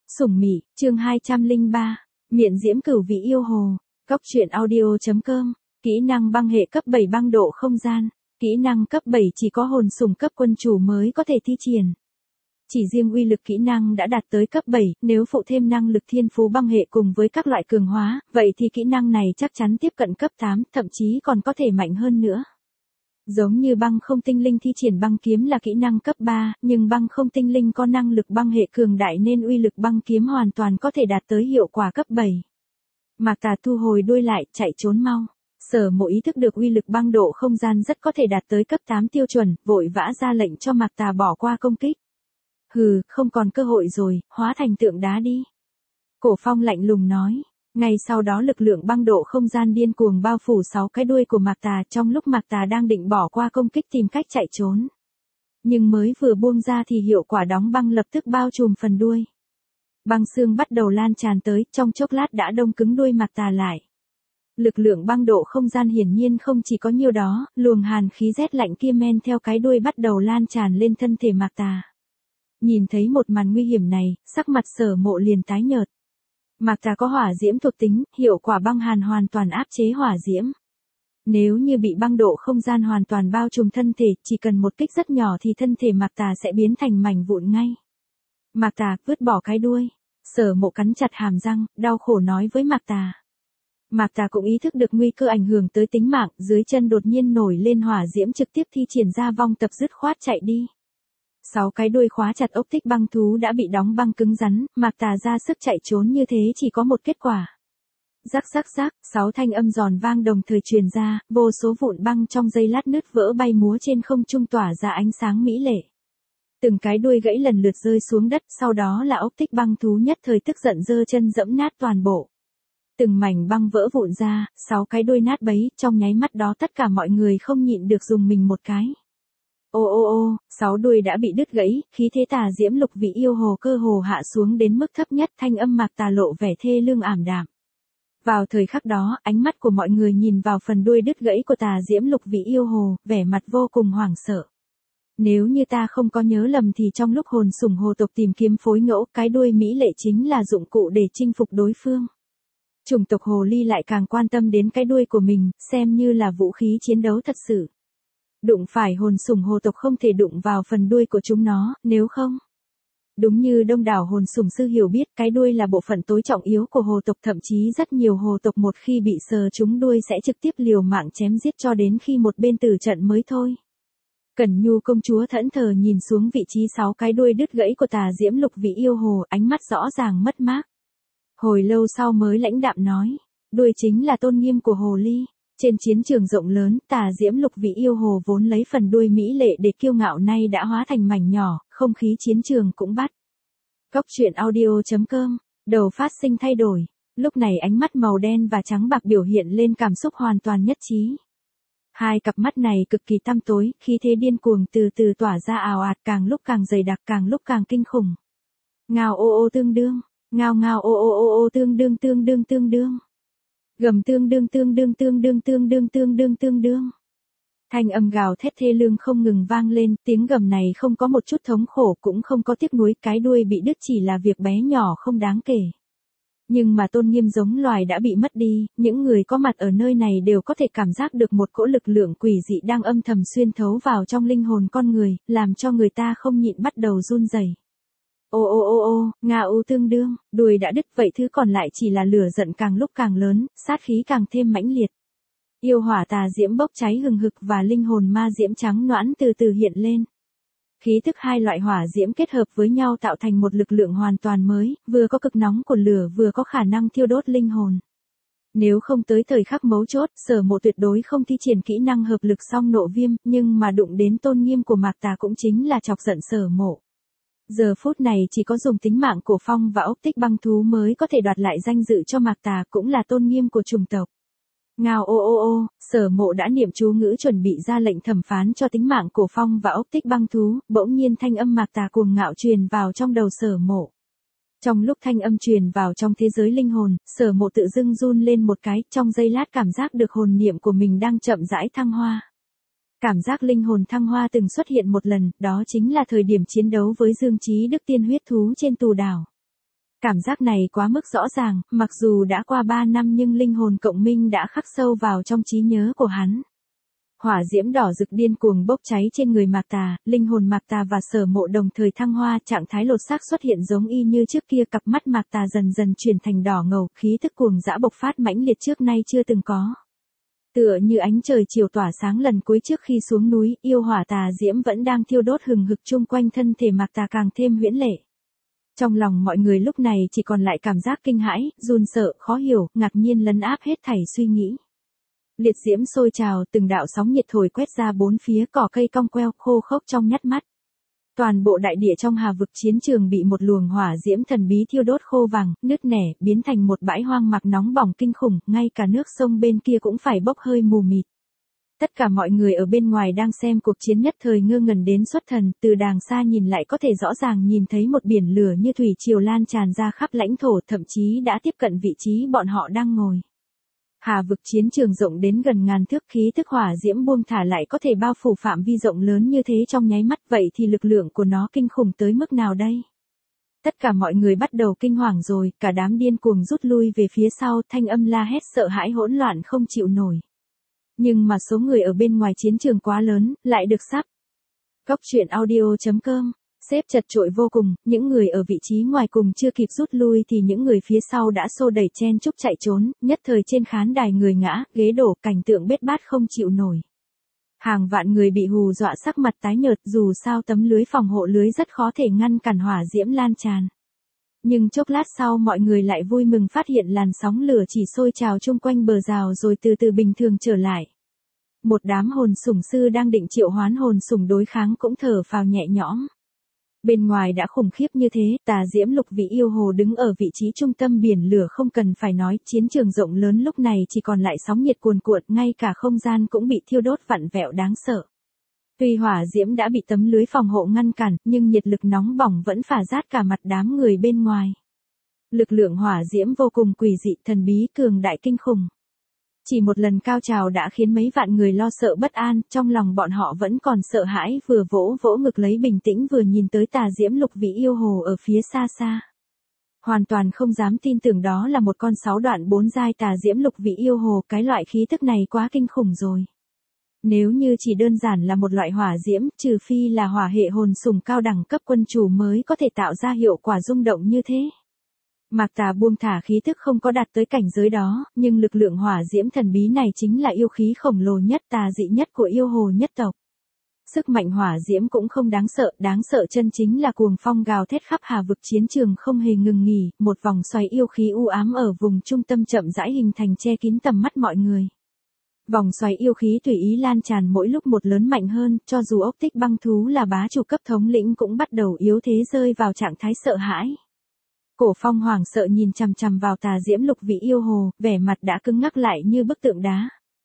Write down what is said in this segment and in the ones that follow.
Sủng Mị, chương 203, Miện diễm cửu vị yêu hồ, Cóc truyện audio.com, kỹ năng băng hệ cấp 7 băng độ không gian, kỹ năng cấp 7 chỉ có hồn sủng cấp quân chủ mới có thể thi triển. Chỉ riêng uy lực kỹ năng đã đạt tới cấp 7, nếu phụ thêm năng lực thiên phú băng hệ cùng với các loại cường hóa, vậy thì kỹ năng này chắc chắn tiếp cận cấp 8, thậm chí còn có thể mạnh hơn nữa. Giống như băng không tinh linh thi triển băng kiếm là kỹ năng cấp 3, nhưng băng không tinh linh có năng lực băng hệ cường đại nên uy lực băng kiếm hoàn toàn có thể đạt tới hiệu quả cấp 7. Mạc Tà thu hồi đuôi lại, chạy trốn mau. Sở Mộ ý thức được uy lực băng độ không gian rất có thể đạt tới cấp 8 tiêu chuẩn, vội vã ra lệnh cho Mạc Tà bỏ qua công kích. Hừ, không còn cơ hội rồi, hóa thành tượng đá đi. Cổ Phong lạnh lùng nói. Ngay sau đó lực lượng băng độ không gian điên cuồng bao phủ 6 cái đuôi của Mạc Tà trong lúc Mạc Tà đang định bỏ qua công kích tìm cách chạy trốn. Nhưng mới vừa buông ra thì hiệu quả đóng băng lập tức bao trùm phần đuôi. Băng xương bắt đầu lan tràn tới, trong chốc lát đã đông cứng đuôi Mạc Tà lại. Lực lượng băng độ không gian hiển nhiên không chỉ có nhiêu đó, luồng hàn khí rét lạnh kia men theo cái đuôi bắt đầu lan tràn lên thân thể Mạc Tà. Nhìn thấy một màn nguy hiểm này, sắc mặt Sở Mộ liền tái nhợt. Mạc Tà có hỏa diễm thuộc tính, hiệu quả băng hàn hoàn toàn áp chế hỏa diễm. Nếu như bị băng độ không gian hoàn toàn bao trùm thân thể, chỉ cần một kích rất nhỏ thì thân thể Mạc Tà sẽ biến thành mảnh vụn ngay. Mạc Tà, vứt bỏ cái đuôi. Sở Mộ cắn chặt hàm răng, đau khổ nói với Mạc Tà. Mạc Tà cũng ý thức được nguy cơ ảnh hưởng tới tính mạng, dưới chân đột nhiên nổi lên hỏa diễm trực tiếp thi triển ra vong tập dứt khoát chạy đi. 6 cái đuôi khóa chặt ốc tích băng thú đã bị đóng băng cứng rắn, Mạc Tà ra sức chạy trốn như thế chỉ có một kết quả. Rắc rắc rắc, 6 thanh âm giòn vang đồng thời truyền ra, vô số vụn băng trong giây lát nứt vỡ bay múa trên không trung tỏa ra ánh sáng mỹ lệ. Từng cái đuôi gãy lần lượt rơi xuống đất, sau đó là ốc tích băng thú nhất thời tức giận giơ chân dẫm nát toàn bộ. Từng mảnh băng vỡ vụn ra, 6 cái đuôi nát bấy, trong nháy mắt đó tất cả mọi người không nhịn được dùng mình một cái. Ô ô ô, 6 đuôi đã bị đứt gãy, khí thế tà diễm lục vị yêu hồ cơ hồ hạ xuống đến mức thấp nhất, thanh âm Mạc Tà lộ vẻ thê lương ảm đạm. Vào thời khắc đó, ánh mắt của mọi người nhìn vào phần đuôi đứt gãy của tà diễm lục vị yêu hồ, vẻ mặt vô cùng hoảng sợ. Nếu như ta không có nhớ lầm thì trong lúc hồn sủng hồ tộc tìm kiếm phối ngẫu, cái đuôi mỹ lệ chính là dụng cụ để chinh phục đối phương. Chủng tộc hồ ly lại càng quan tâm đến cái đuôi của mình, xem như là vũ khí chiến đấu thật sự. Đụng phải hồn sủng hồ tộc không thể đụng vào phần đuôi của chúng nó, nếu không. Đúng như đông đảo hồn sủng sư hiểu biết, cái đuôi là bộ phận tối trọng yếu của hồ tộc, thậm chí rất nhiều hồ tộc một khi bị sờ trúng đuôi sẽ trực tiếp liều mạng chém giết cho đến khi một bên tử trận mới thôi. Cẩn Nhu công chúa thẫn thờ nhìn xuống vị trí 6 cái đuôi đứt gãy của tà diễm lục vị yêu hồ, ánh mắt rõ ràng mất mát. Hồi lâu sau mới lãnh đạm nói, đuôi chính là tôn nghiêm của hồ ly. Trên chiến trường rộng lớn, tà diễm lục vị yêu hồ vốn lấy phần đuôi mỹ lệ để kiêu ngạo nay đã hóa thành mảnh nhỏ, không khí chiến trường cũng bắt. Cóc truyện audio.com, đầu phát sinh thay đổi. Lúc này ánh mắt màu đen và trắng bạc biểu hiện lên cảm xúc hoàn toàn nhất trí. Hai cặp mắt này cực kỳ tăm tối, khí thế điên cuồng từ từ tỏa ra ào ạt, càng lúc càng dày đặc, càng lúc càng kinh khủng. Ngao ô ô tương đương, ngao ngao ô ô ô ô tương đương tương đương tương đương. Gầm tương đương tương đương tương đương tương đương tương đương tương đương. Thanh âm gào thét thê lương không ngừng vang lên, tiếng gầm này không có một chút thống khổ cũng không có tiếc nuối, cái đuôi bị đứt chỉ là việc bé nhỏ không đáng kể. Nhưng mà tôn nghiêm giống loài đã bị mất đi, những người có mặt ở nơi này đều có thể cảm giác được một cỗ lực lượng quỷ dị đang âm thầm xuyên thấu vào trong linh hồn con người, làm cho người ta không nhịn bắt đầu run rẩy. Ô ô ô ô, nga u tương đương, đuôi đã đứt vậy thứ còn lại chỉ là lửa giận càng lúc càng lớn, sát khí càng thêm mãnh liệt. Yêu hỏa tà diễm bốc cháy hừng hực và linh hồn ma diễm trắng nõn từ từ hiện lên. Khí tức hai loại hỏa diễm kết hợp với nhau tạo thành một lực lượng hoàn toàn mới, vừa có cực nóng của lửa vừa có khả năng thiêu đốt linh hồn. Nếu không tới thời khắc mấu chốt, Sở Mộ tuyệt đối không thi triển kỹ năng hợp lực song nộ viêm, nhưng mà đụng đến tôn nghiêm của Mạc Tà cũng chính là chọc giận Sở Mộ. Giờ phút này chỉ có dùng tính mạng của Phong và ốc tích băng thú mới có thể đoạt lại danh dự cho Mạc Tà, cũng là tôn nghiêm của chủng tộc. Ngao ô ô ô, Sở Mộ đã niệm chú ngữ chuẩn bị ra lệnh thẩm phán cho tính mạng của Phong và ốc tích băng thú, bỗng nhiên thanh âm Mạc Tà cuồng ngạo truyền vào trong đầu Sở Mộ. Trong lúc thanh âm truyền vào trong thế giới linh hồn, Sở Mộ tự dưng run lên một cái, trong giây lát cảm giác được hồn niệm của mình đang chậm rãi thăng hoa. Cảm giác linh hồn thăng hoa từng xuất hiện một lần, đó chính là thời điểm chiến đấu với Dương Chí Đức tiên huyết thú trên tù đảo. Cảm giác này quá mức rõ ràng, mặc dù đã qua 3 năm nhưng linh hồn cộng minh đã khắc sâu vào trong trí nhớ của hắn. Hỏa diễm đỏ rực điên cuồng bốc cháy trên người Mạc Tà, linh hồn Mạc Tà và Sở Mộ đồng thời thăng hoa, trạng thái lột xác xuất hiện giống y như trước kia, cặp mắt Mạc Tà dần dần chuyển thành đỏ ngầu, khí tức cuồng dã bộc phát mãnh liệt trước nay chưa từng có. Tựa như ánh trời chiều tỏa sáng lần cuối trước khi xuống núi, yêu hỏa tà diễm vẫn đang thiêu đốt hừng hực chung quanh thân thể Mạc Tà càng thêm huyễn lệ. Trong lòng mọi người lúc này chỉ còn lại cảm giác kinh hãi, run sợ, khó hiểu, ngạc nhiên lấn áp hết thảy suy nghĩ. Liệt diễm sôi trào, từng đạo sóng nhiệt thổi quét ra bốn phía, cỏ cây cong queo, khô khốc trong nhắt mắt. Toàn bộ đại địa trong Hà vực chiến trường bị một luồng hỏa diễm thần bí thiêu đốt khô vàng, nứt nẻ, biến thành một bãi hoang mạc nóng bỏng kinh khủng, ngay cả nước sông bên kia cũng phải bốc hơi mù mịt. Tất cả mọi người ở bên ngoài đang xem cuộc chiến nhất thời ngơ ngẩn đến xuất thần, từ đàng xa nhìn lại có thể rõ ràng nhìn thấy một biển lửa như thủy triều lan tràn ra khắp lãnh thổ, thậm chí đã tiếp cận vị trí bọn họ đang ngồi. Hà vực chiến trường rộng đến gần ngàn thước, khí tức hỏa diễm buông thả lại có thể bao phủ phạm vi rộng lớn như thế trong nháy mắt, vậy thì lực lượng của nó kinh khủng tới mức nào đây? Tất cả mọi người bắt đầu kinh hoàng rồi, cả đám điên cuồng rút lui về phía sau, thanh âm la hét sợ hãi hỗn loạn không chịu nổi. Nhưng mà số người ở bên ngoài chiến trường quá lớn, lại được sắp. Cốc truyện audio.com xếp chật chội vô cùng, những người ở vị trí ngoài cùng chưa kịp rút lui thì những người phía sau đã xô đẩy chen chúc chạy trốn, nhất thời trên khán đài người ngã, ghế đổ, cảnh tượng bết bát không chịu nổi. Hàng vạn người bị hù dọa sắc mặt tái nhợt, dù sao tấm lưới phòng hộ lưới rất khó thể ngăn cản hỏa diễm lan tràn. Nhưng chốc lát sau mọi người lại vui mừng phát hiện làn sóng lửa chỉ sôi trào chung quanh bờ rào rồi từ từ bình thường trở lại. Một đám hồn sủng sư đang định triệu hoán hồn sủng đối kháng cũng thở phào nhẹ nhõm. Bên ngoài đã khủng khiếp như thế, tà diễm lục vị yêu hồ đứng ở vị trí trung tâm biển lửa không cần phải nói, chiến trường rộng lớn lúc này chỉ còn lại sóng nhiệt cuồn cuộn, ngay cả không gian cũng bị thiêu đốt vặn vẹo đáng sợ. Tuy hỏa diễm đã bị tấm lưới phòng hộ ngăn cản, nhưng nhiệt lực nóng bỏng vẫn phả rát cả mặt đám người bên ngoài. Lực lượng hỏa diễm vô cùng quỷ dị, thần bí, cường đại kinh khủng. Chỉ một lần cao trào đã khiến mấy vạn người lo sợ bất an, trong lòng bọn họ vẫn còn sợ hãi, vừa vỗ vỗ ngực lấy bình tĩnh vừa nhìn tới tà diễm lục vị yêu hồ ở phía xa xa. Hoàn toàn không dám tin tưởng đó là một con 6 đoạn 4 giai tà diễm lục vị yêu hồ, cái loại khí tức này quá kinh khủng rồi. Nếu như chỉ đơn giản là một loại hỏa diễm, trừ phi là hỏa hệ hồn sủng cao đẳng cấp quân chủ mới có thể tạo ra hiệu quả rung động như thế. Mạc Tà buông thả khí tức không có đạt tới cảnh giới đó, nhưng lực lượng hỏa diễm thần bí này chính là yêu khí khổng lồ nhất, tà dị nhất của yêu hồ nhất tộc. Sức mạnh hỏa diễm cũng không đáng sợ chân chính là cuồng phong gào thét khắp Hà vực chiến trường không hề ngừng nghỉ, một vòng xoáy yêu khí u ám ở vùng trung tâm chậm rãi hình thành che kín tầm mắt mọi người. Vòng xoáy yêu khí tùy ý lan tràn mỗi lúc một lớn mạnh hơn, cho dù ốc tích băng thú là bá chủ cấp thống lĩnh cũng bắt đầu yếu thế rơi vào trạng thái sợ hãi. Cổ Phong hoảng sợ nhìn chằm chằm vào tà diễm lục vị yêu hồ, vẻ mặt đã cứng ngắc lại như bức tượng đá.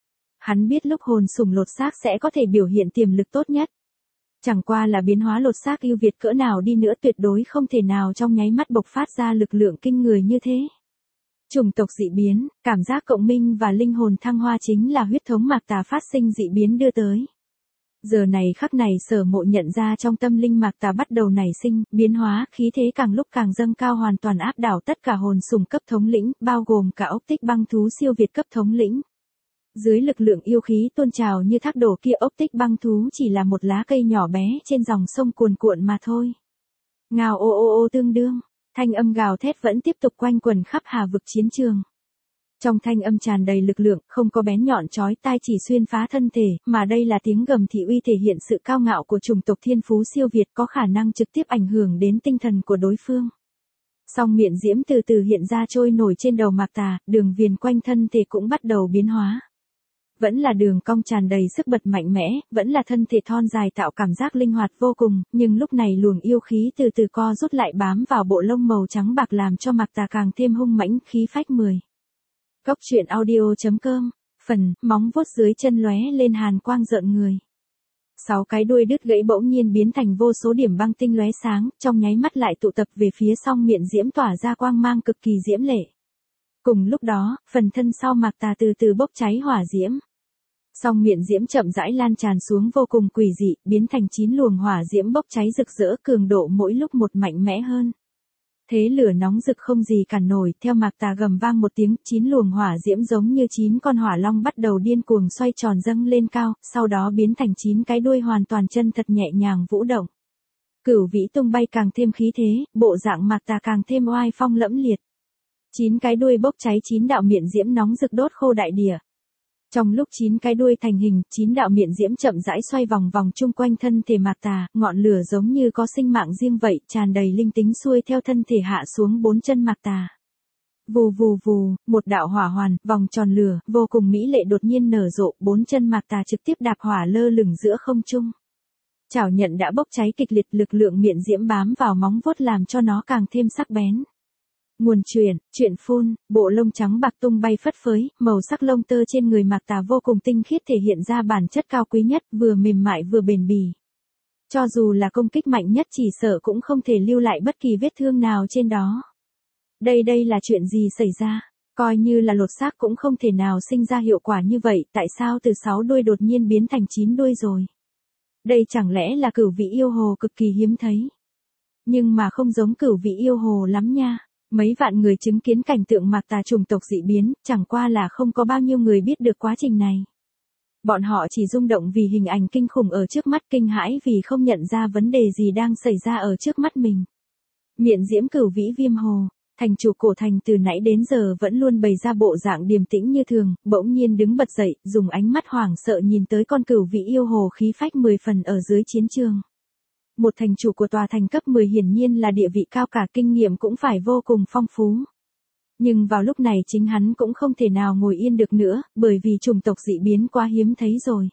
Hắn biết lúc hồn sủng lột xác sẽ có thể biểu hiện tiềm lực tốt nhất. Chẳng qua là biến hóa lột xác ưu việt cỡ nào đi nữa tuyệt đối không thể nào trong nháy mắt bộc phát ra lực lượng kinh người như thế. Chủng tộc dị biến, cảm giác cộng minh và linh hồn thăng hoa chính là huyết thống Mạc Tà phát sinh dị biến đưa tới. Giờ này khắc này Sở Mộ nhận ra trong tâm linh Mạc Tà bắt đầu nảy sinh, biến hóa, khí thế càng lúc càng dâng cao hoàn toàn áp đảo tất cả hồn sủng cấp thống lĩnh, bao gồm cả ốc tích băng thú siêu việt cấp thống lĩnh. Dưới lực lượng yêu khí tôn trào như thác đổ kia, ốc tích băng thú chỉ là một lá cây nhỏ bé trên dòng sông cuồn cuộn mà thôi. Ngào ô ô ô tương đương, thanh âm gào thét vẫn tiếp tục quanh quẩn khắp Hà vực chiến trường. Trong thanh âm tràn đầy lực lượng, không có bén nhọn chói tai chỉ xuyên phá thân thể, mà đây là tiếng gầm thị uy thể hiện sự cao ngạo của chủng tộc thiên phú siêu việt có khả năng trực tiếp ảnh hưởng đến tinh thần của đối phương. Song miệng diễm từ từ hiện ra trôi nổi trên đầu Mạc Tà, đường viền quanh thân thể cũng bắt đầu biến hóa. Vẫn là đường cong tràn đầy sức bật mạnh mẽ, vẫn là thân thể thon dài tạo cảm giác linh hoạt vô cùng, nhưng lúc này luồng yêu khí từ từ co rút lại bám vào bộ lông màu trắng bạc làm cho Mạc Tà càng thêm hung mãnh, khí phách 10. Cốc truyện audio.com, phần, móng vuốt dưới chân lóe lên hàn quang rợn người. 6 cái đuôi đứt gãy bỗng nhiên biến thành vô số điểm băng tinh lóe sáng, trong nháy mắt lại tụ tập về phía song miệng diễm tỏa ra quang mang cực kỳ diễm lệ. Cùng lúc đó, phần thân sau Mạc Tà từ từ bốc cháy hỏa diễm. Song miệng diễm chậm rãi lan tràn xuống vô cùng quỷ dị, biến thành 9 luồng hỏa diễm bốc cháy rực rỡ, cường độ mỗi lúc một mạnh mẽ hơn. Thế lửa nóng rực không gì cản nổi, theo Mạc Tà gầm vang một tiếng, 9 luồng hỏa diễm giống như 9 con hỏa long bắt đầu điên cuồng xoay tròn dâng lên cao, sau đó biến thành 9 cái đuôi hoàn toàn chân thật nhẹ nhàng vũ động. Cửu vĩ tung bay càng thêm khí thế, bộ dạng Mạc Tà càng thêm oai phong lẫm liệt. 9 cái đuôi bốc cháy 9 đạo miệng diễm nóng rực đốt khô đại địa. Trong lúc 9 cái đuôi thành hình, 9 đạo miệng diễm chậm rãi xoay vòng vòng chung quanh thân thể Mạc Tà, ngọn lửa giống như có sinh mạng riêng vậy, tràn đầy linh tính xuôi theo thân thể hạ xuống 4 chân Mạc Tà. Vù vù vù, một đạo hỏa hoàn, vòng tròn lửa, vô cùng mỹ lệ đột nhiên nở rộ, 4 chân Mạc Tà trực tiếp đạp hỏa lơ lửng giữa không trung. Chảo nhận đã bốc cháy kịch liệt, lực lượng miệng diễm bám vào móng vuốt làm cho nó càng thêm sắc bén. Nguồn chuyện phun, bộ lông trắng bạc tung bay phất phới, màu sắc lông tơ trên người Mạc Tà vô cùng tinh khiết thể hiện ra bản chất cao quý nhất, vừa mềm mại vừa bền bỉ. Cho dù là công kích mạnh nhất chỉ sợ cũng không thể lưu lại bất kỳ vết thương nào trên đó. Đây là chuyện gì xảy ra? Coi như là lột xác cũng không thể nào sinh ra hiệu quả như vậy, tại sao từ 6 đuôi đột nhiên biến thành 9 đuôi rồi? Đây chẳng lẽ là cửu vị yêu hồ cực kỳ hiếm thấy? Nhưng mà không giống cửu vị yêu hồ lắm nha. Mấy vạn người chứng kiến cảnh tượng Mạc Tà chủng tộc dị biến, chẳng qua là không có bao nhiêu người biết được quá trình này. Bọn họ chỉ rung động vì hình ảnh kinh khủng ở trước mắt, kinh hãi vì không nhận ra vấn đề gì đang xảy ra ở trước mắt mình. Miện diễm cửu vĩ viêm hồ, thành chủ cổ thành từ nãy đến giờ vẫn luôn bày ra bộ dạng điềm tĩnh như thường, bỗng nhiên đứng bật dậy, dùng ánh mắt hoảng sợ nhìn tới con cửu vĩ yêu hồ khí phách 10 phần ở dưới chiến trường. Một thành chủ của tòa thành cấp 10 hiển nhiên là địa vị cao cả, kinh nghiệm cũng phải vô cùng phong phú. Nhưng vào lúc này chính hắn cũng không thể nào ngồi yên được nữa, bởi vì chủng tộc dị biến quá hiếm thấy rồi.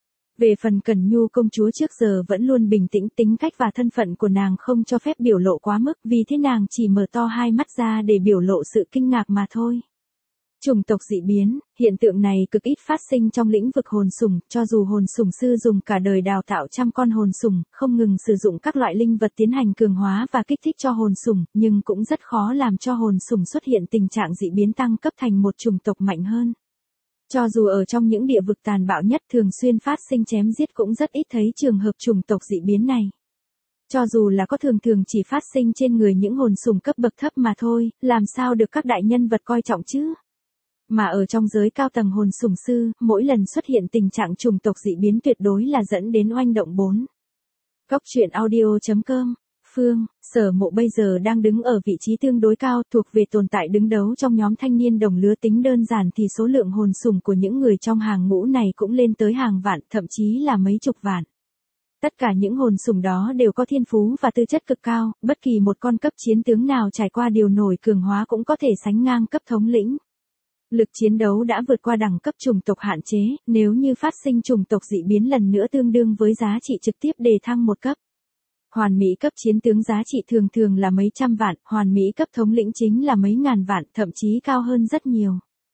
Về phần Cẩn Nhu công chúa trước giờ vẫn luôn bình tĩnh, tính cách và thân phận của nàng không cho phép biểu lộ quá mức, vì thế nàng chỉ mở to hai mắt ra để biểu lộ sự kinh ngạc mà thôi. Chủng tộc dị biến, hiện tượng này cực ít phát sinh trong lĩnh vực hồn sủng, cho dù hồn sủng sư dùng cả đời đào tạo trăm con hồn sủng, không ngừng sử dụng các loại linh vật tiến hành cường hóa và kích thích cho hồn sủng, nhưng cũng rất khó làm cho hồn sủng xuất hiện tình trạng dị biến tăng cấp thành một chủng tộc mạnh hơn. Cho dù ở trong những địa vực tàn bạo nhất thường xuyên phát sinh chém giết cũng rất ít thấy trường hợp chủng tộc dị biến này. Cho dù là có thường chỉ phát sinh trên người những hồn sủng cấp bậc thấp mà thôi, làm sao được các đại nhân vật coi trọng chứ? Mà ở trong giới cao tầng hồn sủng sư, mỗi lần xuất hiện tình trạng chủng tộc dị biến tuyệt đối là dẫn đến oanh động 4. Góc truyện audio.com Phương, Sở Mộ bây giờ đang đứng ở vị trí tương đối cao, thuộc về tồn tại đứng đấu trong nhóm thanh niên đồng lứa, tính đơn giản thì số lượng hồn sủng của những người trong hàng ngũ này cũng lên tới hàng vạn, thậm chí là mấy chục vạn. Tất cả những hồn sủng đó đều có thiên phú và tư chất cực cao, bất kỳ một con cấp chiến tướng nào trải qua điều nổi cường hóa cũng có thể sánh ngang cấp thống lĩnh. Lực chiến đấu đã vượt qua đẳng cấp chủng tộc hạn chế, nếu như phát sinh chủng tộc dị biến lần nữa tương đương với giá trị trực tiếp đề thăng một cấp. Hoàn mỹ cấp chiến tướng giá trị thường là mấy trăm vạn, hoàn mỹ cấp thống lĩnh chính là mấy ngàn vạn, thậm chí cao hơn rất nhiều.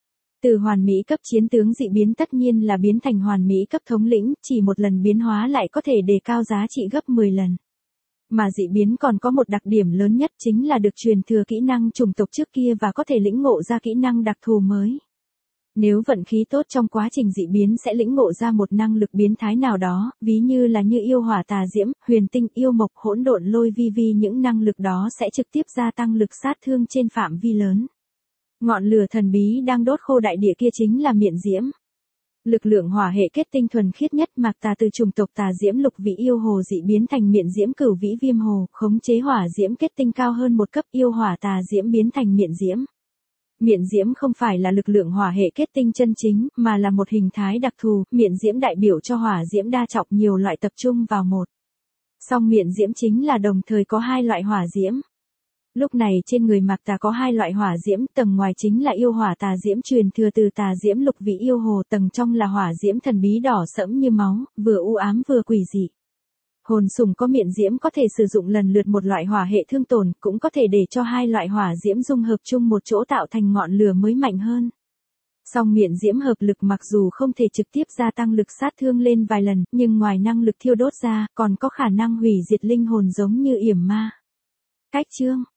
Từ hoàn mỹ cấp chiến tướng dị biến tất nhiên là biến thành hoàn mỹ cấp thống lĩnh, chỉ một lần biến hóa lại có thể đề cao giá trị gấp 10 lần. Mà dị biến còn có một đặc điểm lớn nhất chính là được truyền thừa kỹ năng chủng tộc trước kia và có thể lĩnh ngộ ra kỹ năng đặc thù mới. Nếu vận khí tốt trong quá trình dị biến sẽ lĩnh ngộ ra một năng lực biến thái nào đó, ví như là như yêu hỏa tà diễm, huyền tinh, yêu mộc, hỗn độn lôi vi những năng lực đó sẽ trực tiếp gia tăng lực sát thương trên phạm vi lớn. Ngọn lửa thần bí đang đốt khô đại địa kia chính là miện diễm. Lực lượng hỏa hệ kết tinh thuần khiết nhất, Mạc Tà từ chủng tộc tà diễm lục vị yêu hồ dị biến thành miện diễm cửu vĩ viêm hồ, khống chế hỏa diễm kết tinh cao hơn một cấp, yêu hỏa tà diễm biến thành miện diễm. Miện diễm không phải là lực lượng hỏa hệ kết tinh chân chính, mà là một hình thái đặc thù, miện diễm đại biểu cho hỏa diễm đa trọng nhiều loại tập trung vào một. Song miện diễm chính là đồng thời có hai loại hỏa diễm. Lúc này trên người Mạc Tà có hai loại hỏa diễm, tầng ngoài chính là yêu hỏa tà diễm truyền thừa từ tà diễm lục vị yêu hồ, tầng trong là hỏa diễm thần bí đỏ sẫm như máu, vừa u ám vừa quỷ dị. Hồn sủng có miện diễm có thể sử dụng lần lượt một loại hỏa hệ thương tổn, cũng có thể để cho hai loại hỏa diễm dung hợp chung một chỗ tạo thành ngọn lửa mới mạnh hơn. Song miện diễm hợp lực mặc dù không thể trực tiếp gia tăng lực sát thương lên vài lần, nhưng ngoài năng lực thiêu đốt ra, còn có khả năng hủy diệt linh hồn giống như yểm ma. Cách chương